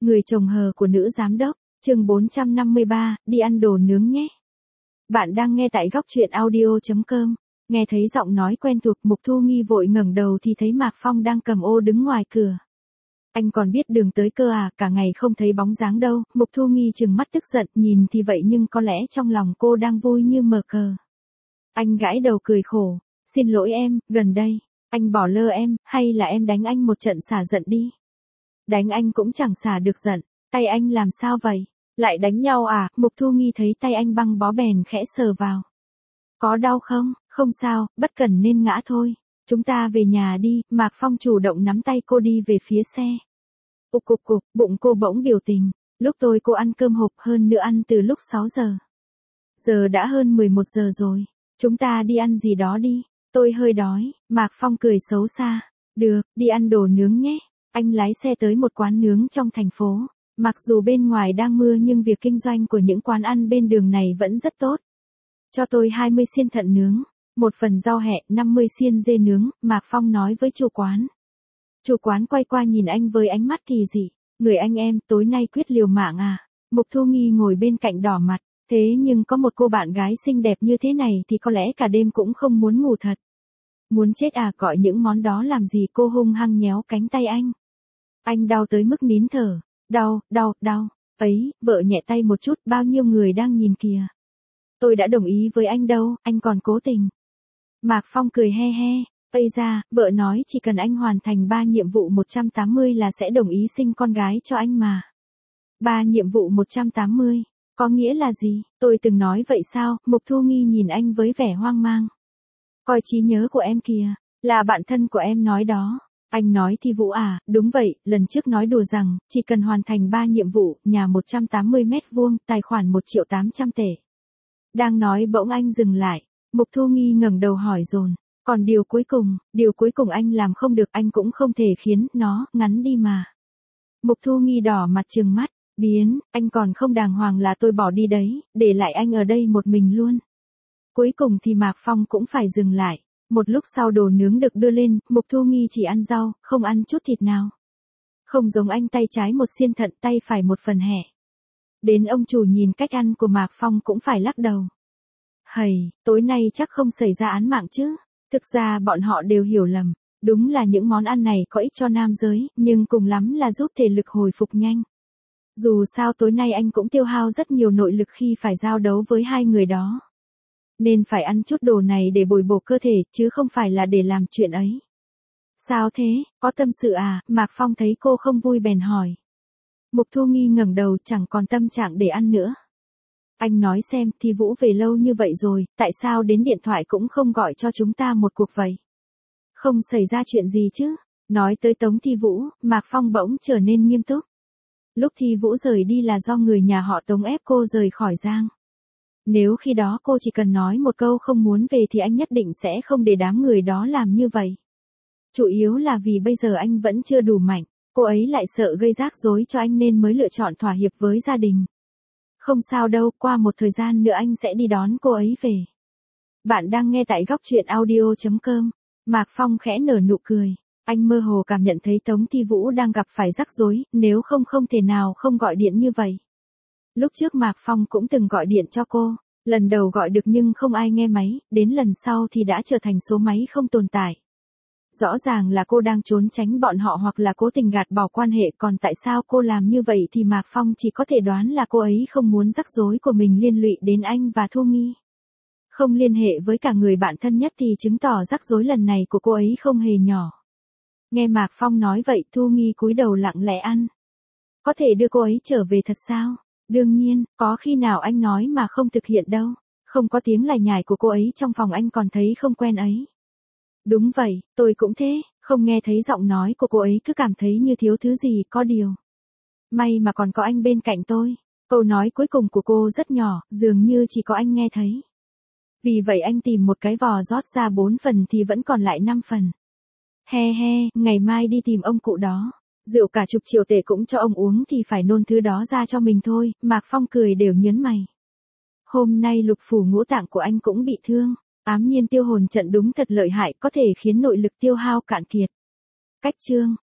Người chồng hờ của nữ giám đốc, chương 453, đi ăn đồ nướng nhé. Bạn đang nghe tại góc truyện audio.com. Nghe thấy giọng nói quen thuộc, Mục Thu Nghi vội ngẩng đầu thì thấy Mạc Phong đang cầm ô đứng ngoài cửa. Anh còn biết đường tới cơ à, cả ngày không thấy bóng dáng đâu. Mục Thu Nghi trừng mắt tức giận, nhìn thì vậy nhưng có lẽ trong lòng cô đang vui như mờ cờ. Anh gãi đầu cười khổ, xin lỗi em, gần đây, anh bỏ lơ em, hay là em đánh anh một trận xả giận đi. Đánh anh cũng chẳng xả được giận, tay anh làm sao vậy? Lại đánh nhau à? Mục Thu Nghi thấy tay anh băng bó bèn khẽ sờ vào. Có đau không? Không sao, bất cần nên ngã thôi. Chúng ta về nhà đi. Mạc Phong chủ động nắm tay cô đi về phía xe. Cục cục cục, bụng cô bỗng biểu tình. Lúc tôi cô ăn cơm hộp, hơn nữa ăn từ lúc 6 giờ. Giờ đã hơn 11 giờ rồi. Chúng ta đi ăn gì đó đi. Tôi hơi đói. Mạc Phong cười xấu xa. Được, đi ăn đồ nướng nhé. Anh lái xe tới một quán nướng trong thành phố. Mặc dù bên ngoài đang mưa nhưng việc kinh doanh của những quán ăn bên đường này vẫn rất tốt. Cho tôi 20 xiên thận nướng, một phần rau hẹ, 50 xiên dê nướng, Mạc Phong nói với chủ quán. Chủ quán quay qua nhìn anh với ánh mắt kỳ dị. Người anh em, tối nay quyết liều mạng à? Mục Thu Nghi ngồi bên cạnh đỏ mặt. Thế nhưng có một cô bạn gái xinh đẹp như thế này thì có lẽ cả đêm cũng không muốn ngủ thật. Muốn chết à, gọi những món đó làm gì? Cô hung hăng nhéo cánh tay anh. Anh đau tới mức nín thở. Đau. Ấy, vợ nhẹ tay một chút, bao nhiêu người đang nhìn kìa. Tôi đã đồng ý với anh đâu, anh còn cố tình. Mạc Phong cười he he. Ây da, vợ nói chỉ cần anh hoàn thành 3 nhiệm vụ 180 là sẽ đồng ý sinh con gái cho anh mà. 3 nhiệm vụ 180, có nghĩa là gì? Tôi từng nói vậy sao? Mục Thu Nghi nhìn anh với vẻ hoang mang. Coi trí nhớ của em kìa, là bạn thân của em nói đó. Anh nói Thi Vũ à? Đúng vậy, lần trước nói đùa rằng, chỉ cần hoàn thành 3 nhiệm vụ, nhà 180 mét vuông, tài khoản 1.800.000 tệ. Đang nói bỗng anh dừng lại. Mục Thu Nghi ngẩng đầu hỏi dồn. Còn điều cuối cùng anh làm không được, anh cũng không thể khiến nó ngắn đi mà. Mục Thu Nghi đỏ mặt trừng mắt. Biến, anh còn không đàng hoàng là tôi bỏ đi đấy, để lại anh ở đây một mình luôn. Cuối cùng thì Mạc Phong cũng phải dừng lại. Một lúc sau đồ nướng được đưa lên, Mục Thu Nghi chỉ ăn rau, không ăn chút thịt nào. Không giống anh, tay trái một xiên thận, tay phải một phần hẹ. Đến ông chủ nhìn cách ăn của Mạc Phong cũng phải lắc đầu. Hầy, tối nay chắc không xảy ra án mạng chứ. Thực ra bọn họ đều hiểu lầm. Đúng là những món ăn này có ích cho nam giới, nhưng cùng lắm là giúp thể lực hồi phục nhanh. Dù sao tối nay anh cũng tiêu hao rất nhiều nội lực khi phải giao đấu với hai người đó. Nên phải ăn chút đồ này để bồi bổ cơ thể, chứ không phải là để làm chuyện ấy. Sao thế, có tâm sự à? Mạc Phong thấy cô không vui bèn hỏi. Mục Thu Nghi ngẩng đầu, chẳng còn tâm trạng để ăn nữa. Anh nói xem, Thi Vũ về lâu như vậy rồi, tại sao đến điện thoại cũng không gọi cho chúng ta một cuộc vậy? Không xảy ra chuyện gì chứ? Nói tới Tống Thi Vũ, Mạc Phong bỗng trở nên nghiêm túc. Lúc Thi Vũ rời đi là do người nhà họ Tống ép cô rời khỏi Giang. Nếu khi đó cô chỉ cần nói một câu không muốn về thì anh nhất định sẽ không để đám người đó làm như vậy. Chủ yếu là vì bây giờ anh vẫn chưa đủ mạnh, cô ấy lại sợ gây rắc rối cho anh nên mới lựa chọn thỏa hiệp với gia đình. Không sao đâu, qua một thời gian nữa anh sẽ đi đón cô ấy về. Bạn đang nghe tại góc truyện audio.com. Mạc Phong khẽ nở nụ cười. Anh mơ hồ cảm nhận thấy Tống Thi Vũ đang gặp phải rắc rối, nếu không thể nào không gọi điện như vậy. Lúc trước Mạc Phong cũng từng gọi điện cho cô, lần đầu gọi được nhưng không ai nghe máy, đến lần sau thì đã trở thành số máy không tồn tại. Rõ ràng là cô đang trốn tránh bọn họ hoặc là cố tình gạt bỏ quan hệ, còn tại sao cô làm như vậy thì Mạc Phong chỉ có thể đoán là cô ấy không muốn rắc rối của mình liên lụy đến anh và Thu Nghi. Không liên hệ với cả người bạn thân nhất thì chứng tỏ rắc rối lần này của cô ấy không hề nhỏ. Nghe Mạc Phong nói vậy, Thu Nghi cúi đầu lặng lẽ ăn. Có thể đưa cô ấy trở về thật sao? Đương nhiên, có khi nào anh nói mà không thực hiện đâu. Không có tiếng lải nhải của cô ấy trong phòng anh còn thấy không quen ấy. Đúng vậy, tôi cũng thế, không nghe thấy giọng nói của cô ấy cứ cảm thấy như thiếu thứ gì, có điều. May mà còn có anh bên cạnh tôi. Câu nói cuối cùng của cô rất nhỏ, dường như chỉ có anh nghe thấy. Vì vậy anh tìm một cái vò rót ra 4 phần thì vẫn còn lại 5 phần. He he, ngày mai đi tìm ông cụ đó. Rượu cả chục triệu tệ cũng cho ông uống thì phải nôn thứ đó ra cho mình thôi. Mạc Phong cười đều nhớn mày. Hôm nay lục phủ ngũ tạng của anh cũng bị thương. Ám nhiên tiêu hồn trận đúng thật lợi hại, có thể khiến nội lực tiêu hao cạn kiệt. Cách chương.